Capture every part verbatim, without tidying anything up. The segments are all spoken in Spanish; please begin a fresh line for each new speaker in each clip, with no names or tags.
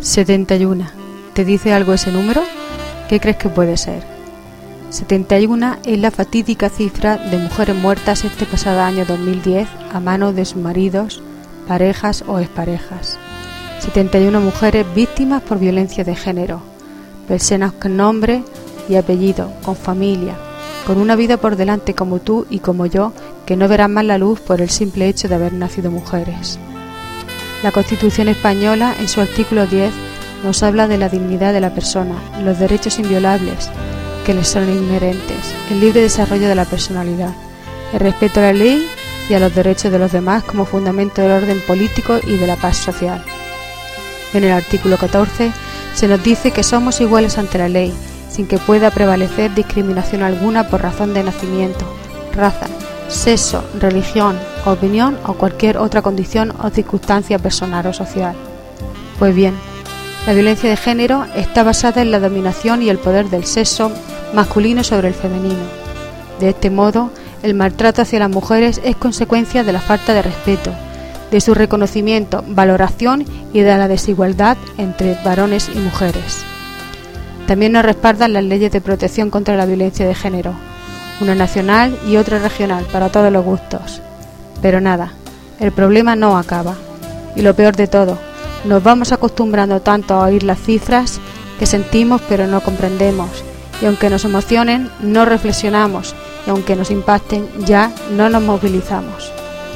setenta y uno. ¿Te dice algo ese número? ¿Qué crees que puede ser? setenta y uno es la fatídica cifra de mujeres muertas este pasado año dos mil diez a manos de sus maridos, parejas o exparejas. setenta y una mujeres víctimas por violencia de género, personas con nombre y apellido, con familia, con una vida por delante como tú y como yo, que no verán más la luz por el simple hecho de haber nacido mujeres. La Constitución española, en su artículo diez, nos habla de la dignidad de la persona, los derechos inviolables que les son inherentes, el libre desarrollo de la personalidad, el respeto a la ley y a los derechos de los demás como fundamento del orden político y de la paz social. En el artículo catorce se nos dice que somos iguales ante la ley, sin que pueda prevalecer discriminación alguna por razón de nacimiento, raza, sexo, religión, opinión o cualquier otra condición o circunstancia personal o social. Pues bien, la violencia de género está basada en la dominación y el poder del sexo masculino sobre el femenino. De este modo, el maltrato hacia las mujeres es consecuencia de la falta de respeto, de su reconocimiento, valoración y de la desigualdad entre varones y mujeres. También nos respaldan las leyes de protección contra la violencia de género, una nacional y otra regional para todos los gustos. Pero nada, el problema no acaba. Y lo peor de todo, nos vamos acostumbrando tanto a oír las cifras que sentimos pero no comprendemos, y aunque nos emocionen, no reflexionamos, y aunque nos impacten, ya no nos movilizamos.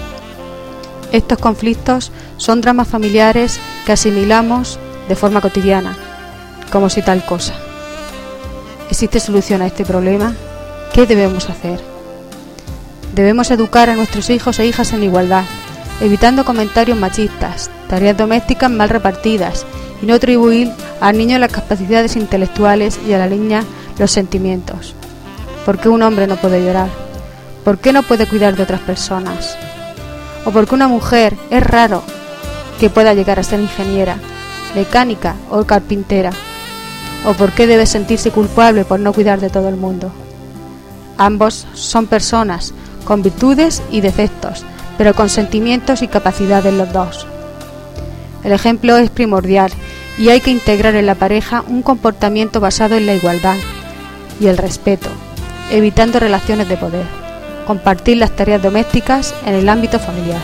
Estos conflictos son dramas familiares que asimilamos de forma cotidiana, como si tal cosa. ¿Existe solución a este problema? ¿Qué debemos hacer? Debemos educar a nuestros hijos e hijas en igualdad, evitando comentarios machistas, tareas domésticas mal repartidas y no atribuir al niño las capacidades intelectuales y a la niña los sentimientos. ¿Por qué un hombre no puede llorar? ¿Por qué no puede cuidar de otras personas? ¿O por qué una mujer es raro que pueda llegar a ser ingeniera, mecánica o carpintera? ¿O por qué debe sentirse culpable por no cuidar de todo el mundo? Ambos son personas con virtudes y defectos, pero con sentimientos y capacidades los dos. El ejemplo es primordial y hay que integrar en la pareja un comportamiento basado en la igualdad y el respeto, evitando relaciones de poder, compartir las tareas domésticas en el ámbito familiar.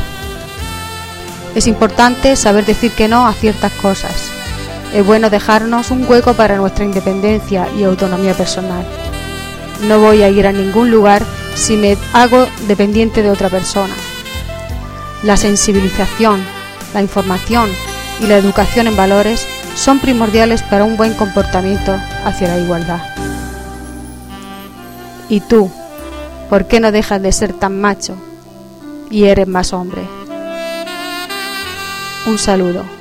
Es importante saber decir que no a ciertas cosas. Es bueno dejarnos un hueco para nuestra independencia y autonomía personal. No voy a ir a ningún lugar si me hago dependiente de otra persona. La sensibilización, la información y la educación en valores son primordiales para un buen comportamiento hacia la igualdad. ¿Y tú? ¿Por qué no dejas de ser tan macho y eres más hombre? Un saludo.